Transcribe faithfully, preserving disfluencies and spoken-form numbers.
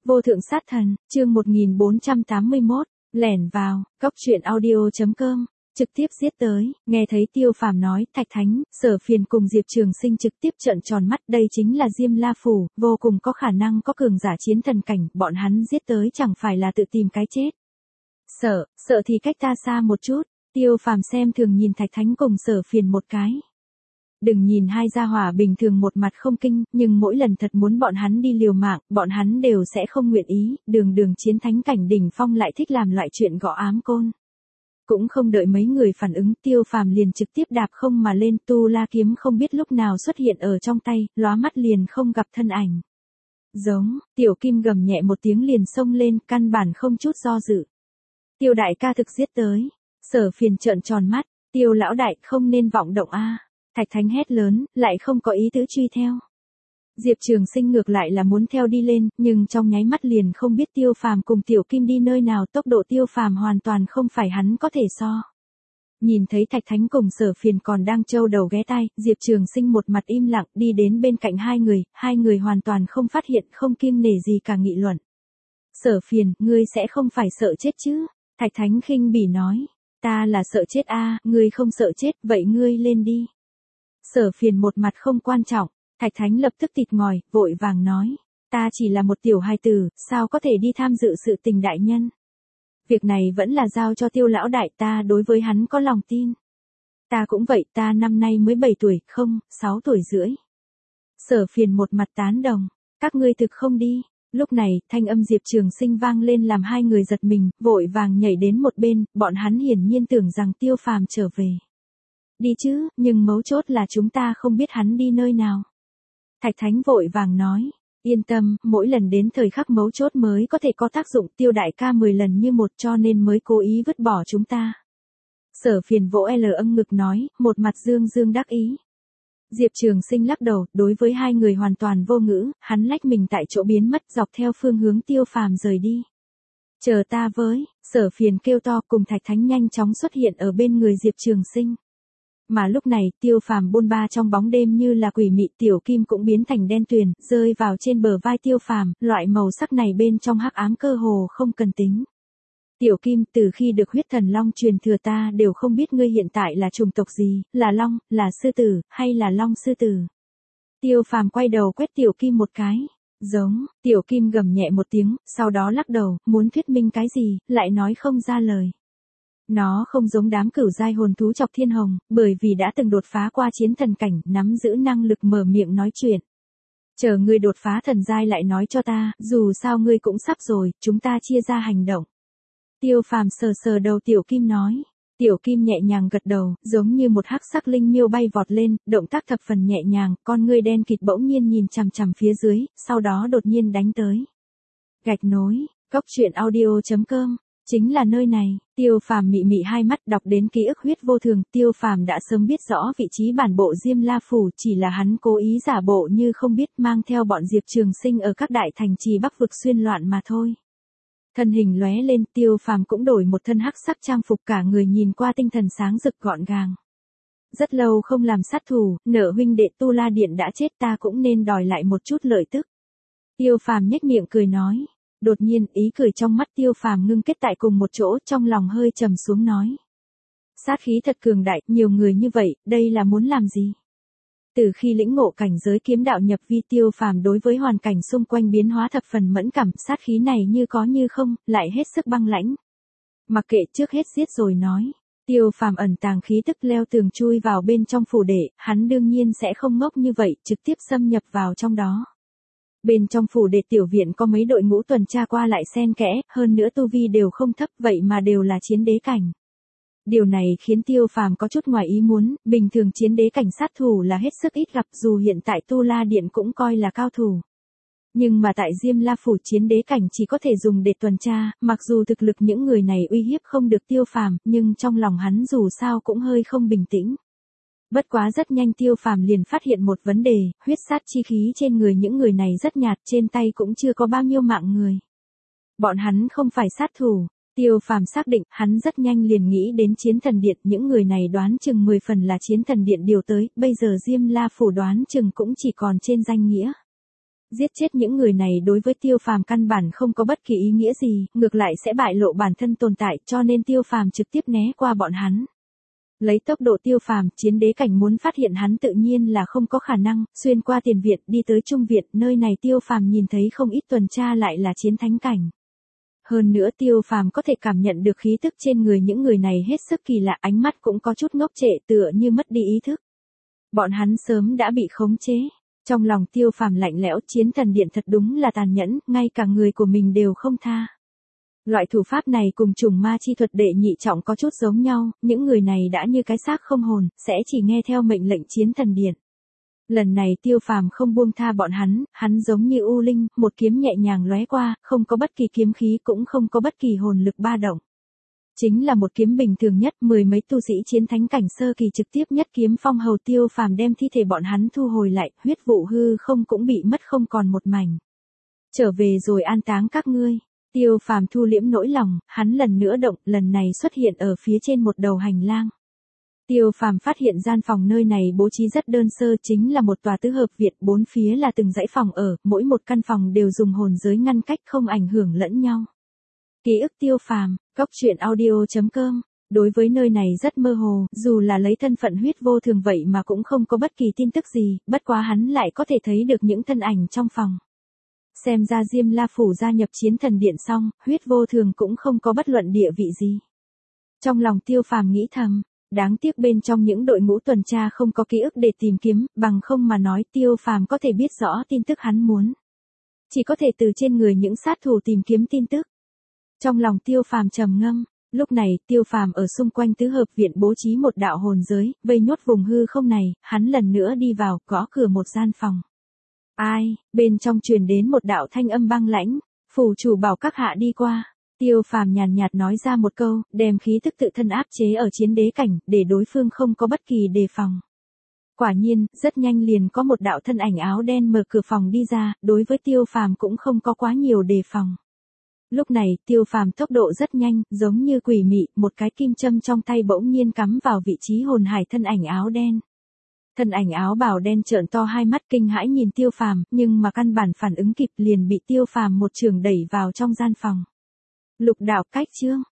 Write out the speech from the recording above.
Vô thượng sát thần, chương một nghìn bốn trăm tám mươi mốt, lẻn vào, cóc truyện audio chấm com, trực tiếp giết tới, nghe thấy Tiêu Phàm nói, Thạch Thánh, Sở Phiền cùng Diệp Trường Sinh trực tiếp trợn tròn mắt, đây chính là Diêm La Phủ, vô cùng có khả năng có cường giả chiến thần cảnh, bọn hắn giết tới chẳng phải là tự tìm cái chết. Sợ, sợ thì cách ta xa một chút, Tiêu Phàm xem thường nhìn Thạch Thánh cùng Sở Phiền một cái. Đừng nhìn hai gia hỏa bình thường một mặt không kinh, nhưng mỗi lần thật muốn bọn hắn đi liều mạng, bọn hắn đều sẽ không nguyện ý, đường đường chiến thánh cảnh đỉnh phong lại thích làm loại chuyện gõ ám côn. Cũng không đợi mấy người phản ứng, Tiêu Phàm liền trực tiếp đạp không mà lên, tu la kiếm không biết lúc nào xuất hiện ở trong tay, lóa mắt liền không gặp thân ảnh. Giống, Tiểu Kim gầm nhẹ một tiếng liền xông lên, căn bản không chút do dự. Tiêu đại ca thực giết tới, Sở Phiền trợn tròn mắt, Tiêu lão đại không nên vọng động a. Thạch Thánh hét lớn, lại không có ý tứ truy theo. Diệp Trường Sinh ngược lại là muốn theo đi lên, nhưng trong nháy mắt liền không biết Tiêu Phàm cùng Tiểu Kim đi nơi nào, tốc độ Tiêu Phàm hoàn toàn không phải hắn có thể so. Nhìn thấy Thạch Thánh cùng Sở Phiền còn đang trâu đầu ghé tai, Diệp Trường Sinh một mặt im lặng đi đến bên cạnh hai người, hai người hoàn toàn không phát hiện, không kiêng nể gì cả nghị luận. Sở Phiền, ngươi sẽ không phải sợ chết chứ? Thạch Thánh khinh bỉ nói, ta là sợ chết a, ngươi không sợ chết, vậy ngươi lên đi. Sở Phiền một mặt không quan trọng, Thạch Thánh lập tức tịt ngòi, vội vàng nói, ta chỉ là một tiểu hài tử, sao có thể đi tham dự sự tình đại nhân. Việc này vẫn là giao cho Tiêu lão đại, ta đối với hắn có lòng tin. Ta cũng vậy, ta năm nay mới bảy tuổi, không, sáu tuổi rưỡi. Sở Phiền một mặt tán đồng, các ngươi thực không đi. Lúc này, thanh âm Diệp Trường Sinh vang lên làm hai người giật mình, vội vàng nhảy đến một bên, bọn hắn hiển nhiên tưởng rằng Tiêu Phàm trở về. Đi chứ, nhưng mấu chốt là chúng ta không biết hắn đi nơi nào. Thạch Thánh vội vàng nói, yên tâm, mỗi lần đến thời khắc mấu chốt mới có thể có tác dụng, Tiêu đại ca mười lần như một cho nên mới cố ý vứt bỏ chúng ta. Sở Phiền vỗ L âm ngực nói, một mặt dương dương đắc ý. Diệp Trường Sinh lắc đầu, đối với hai người hoàn toàn vô ngữ, hắn lách mình tại chỗ biến mất dọc theo phương hướng Tiêu Phàm rời đi. Chờ ta với, Sở Phiền kêu to cùng Thạch Thánh nhanh chóng xuất hiện ở bên người Diệp Trường Sinh. Mà lúc này, Tiêu Phàm bôn ba trong bóng đêm như là quỷ mị, Tiểu Kim cũng biến thành đen tuyền, rơi vào trên bờ vai Tiêu Phàm, loại màu sắc này bên trong hắc ám cơ hồ không cần tính. Tiểu Kim, từ khi được huyết thần long truyền thừa ta đều không biết ngươi hiện tại là chủng tộc gì, là long, là sư tử, hay là long sư tử. Tiêu Phàm quay đầu quét Tiểu Kim một cái. Giống, Tiểu Kim gầm nhẹ một tiếng, sau đó lắc đầu, muốn thuyết minh cái gì, lại nói không ra lời. Nó không giống đám cửu giai hồn thú Chọc Thiên Hồng, bởi vì đã từng đột phá qua chiến thần cảnh, nắm giữ năng lực mở miệng nói chuyện. Chờ ngươi đột phá thần giai lại nói cho ta, dù sao ngươi cũng sắp rồi, chúng ta chia ra hành động. Tiêu Phàm sờ sờ đầu Tiểu Kim nói. Tiểu Kim nhẹ nhàng gật đầu, giống như một hắc sắc linh miêu bay vọt lên, động tác thập phần nhẹ nhàng, con ngươi đen kịt bỗng nhiên nhìn chằm chằm phía dưới, sau đó đột nhiên đánh tới. Gạch nối, cóc truyện audio chấm com. Chính là nơi này, Tiêu Phàm mị mị hai mắt đọc đến ký ức huyết vô thường, Tiêu Phàm đã sớm biết rõ vị trí bản bộ Diêm La Phủ, chỉ là hắn cố ý giả bộ như không biết, mang theo bọn Diệp Trường Sinh ở các đại thành trì Bắc vực xuyên loạn mà thôi. Thân hình lóe lên, Tiêu Phàm cũng đổi một thân hắc sắc trang phục, cả người nhìn qua tinh thần sáng rực gọn gàng. Rất lâu không làm sát thủ, nợ huynh đệ Tu La Điện đã chết, ta cũng nên đòi lại một chút lợi tức. Tiêu Phàm nhếch miệng cười nói. Đột nhiên, ý cười trong mắt Tiêu Phàm ngưng kết tại cùng một chỗ, trong lòng hơi trầm xuống nói. Sát khí thật cường đại, nhiều người như vậy, đây là muốn làm gì? Từ khi lĩnh ngộ cảnh giới kiếm đạo nhập vi, Tiêu Phàm đối với hoàn cảnh xung quanh biến hóa thập phần mẫn cảm, sát khí này như có như không, lại hết sức băng lãnh. Mặc kệ, trước hết giết rồi nói. Tiêu Phàm ẩn tàng khí tức leo tường chui vào bên trong phủ đệ, hắn đương nhiên sẽ không ngốc như vậy, trực tiếp xâm nhập vào trong đó. Bên trong phủ đệ tiểu viện có mấy đội ngũ tuần tra qua lại xen kẽ, hơn nữa tu vi đều không thấp, vậy mà đều là chiến đế cảnh. Điều này khiến Tiêu Phàm có chút ngoài ý muốn, bình thường chiến đế cảnh sát thủ là hết sức ít gặp, dù hiện tại Tu La Điện cũng coi là cao thủ. Nhưng mà tại Diêm La Phủ chiến đế cảnh chỉ có thể dùng để tuần tra, mặc dù thực lực những người này uy hiếp không được Tiêu Phàm, nhưng trong lòng hắn dù sao cũng hơi không bình tĩnh. Bất quá rất nhanh Tiêu Phàm liền phát hiện một vấn đề, huyết sát chi khí trên người những người này rất nhạt, trên tay cũng chưa có bao nhiêu mạng người. Bọn hắn không phải sát thủ. Tiêu Phàm xác định, hắn rất nhanh liền nghĩ đến Chiến Thần Điện, những người này đoán chừng mười phần là Chiến Thần Điện điều tới, bây giờ Diêm La Phủ đoán chừng cũng chỉ còn trên danh nghĩa. Giết chết những người này đối với Tiêu Phàm căn bản không có bất kỳ ý nghĩa gì, ngược lại sẽ bại lộ bản thân tồn tại, cho nên Tiêu Phàm trực tiếp né qua bọn hắn. Lấy tốc độ Tiêu Phàm, chiến đế cảnh muốn phát hiện hắn tự nhiên là không có khả năng, xuyên qua tiền viện đi tới trung viện, nơi này Tiêu Phàm nhìn thấy không ít tuần tra lại là chiến thánh cảnh. Hơn nữa Tiêu Phàm có thể cảm nhận được khí tức trên người những người này hết sức kỳ lạ, ánh mắt cũng có chút ngốc trệ tựa như mất đi ý thức. Bọn hắn sớm đã bị khống chế. Trong lòng Tiêu Phàm lạnh lẽo, chiến thần điện thật đúng là tàn nhẫn, ngay cả người của mình đều không tha. Loại thủ pháp này cùng trùng ma chi thuật đệ nhị trọng có chút giống nhau, những người này đã như cái xác không hồn, sẽ chỉ nghe theo mệnh lệnh chiến thần điện. Lần này Tiêu Phàm không buông tha bọn hắn, hắn giống như u linh, một kiếm nhẹ nhàng lóe qua, không có bất kỳ kiếm khí cũng không có bất kỳ hồn lực ba động. Chính là một kiếm bình thường nhất, mười mấy tu sĩ chiến thánh cảnh sơ kỳ trực tiếp nhất kiếm phong hầu Tiêu Phàm đem thi thể bọn hắn thu hồi lại, huyết vụ hư không cũng bị mất không còn một mảnh. Trở về rồi an táng các ngươi. Tiêu Phàm thu liễm nỗi lòng, hắn lần nữa động, lần này xuất hiện ở phía trên một đầu hành lang. Tiêu Phàm phát hiện gian phòng nơi này bố trí rất đơn sơ, chính là một tòa tứ hợp viện, bốn phía là từng dãy phòng ở, mỗi một căn phòng đều dùng hồn giới ngăn cách không ảnh hưởng lẫn nhau. Ký ức Tiêu Phàm, góc truyện audio chấm com. Đối với nơi này rất mơ hồ, dù là lấy thân phận huyết vô thường vậy mà cũng không có bất kỳ tin tức gì, bất quá hắn lại có thể thấy được những thân ảnh trong phòng. Xem ra Diêm La Phủ gia nhập chiến thần điện xong, huyết vô thường cũng không có bất luận địa vị gì. Trong lòng Tiêu Phàm nghĩ thầm, đáng tiếc bên trong những đội ngũ tuần tra không có ký ức để tìm kiếm, bằng không mà nói Tiêu Phàm có thể biết rõ tin tức hắn muốn. Chỉ có thể từ trên người những sát thủ tìm kiếm tin tức. Trong lòng Tiêu Phàm trầm ngâm, lúc này Tiêu Phàm ở xung quanh tứ hợp viện bố trí một đạo hồn giới, vây nhốt vùng hư không này, hắn lần nữa đi vào, gõ cửa một gian phòng. Ai, bên trong truyền đến một đạo thanh âm băng lãnh, phủ chủ bảo các hạ đi qua. Tiêu Phàm nhàn nhạt nói ra một câu, đem khí tức tự thân áp chế ở chiến đế cảnh, để đối phương không có bất kỳ đề phòng. Quả nhiên, rất nhanh liền có một đạo thân ảnh áo đen mở cửa phòng đi ra, đối với Tiêu Phàm cũng không có quá nhiều đề phòng. Lúc này, Tiêu Phàm tốc độ rất nhanh, giống như quỷ mị, một cái kim châm trong tay bỗng nhiên cắm vào vị trí hồn hải thân ảnh áo đen. Thân ảnh áo bào đen trợn to hai mắt kinh hãi nhìn Tiêu Phàm, nhưng mà căn bản phản ứng kịp liền bị Tiêu Phàm một trường đẩy vào trong gian phòng. Lục đạo cách chương,